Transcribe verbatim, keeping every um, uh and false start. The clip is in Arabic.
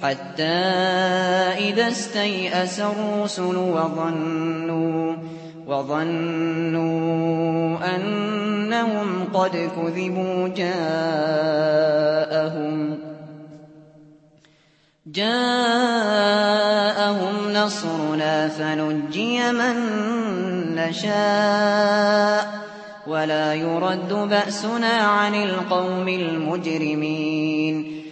حتى إذا استيأس الرسل وظنوا وظنوا أنهم قد كذبوا جاءهم جاءهم نصرنا فنجي من نشاء ولا يرد بأسنا عن القوم المجرمين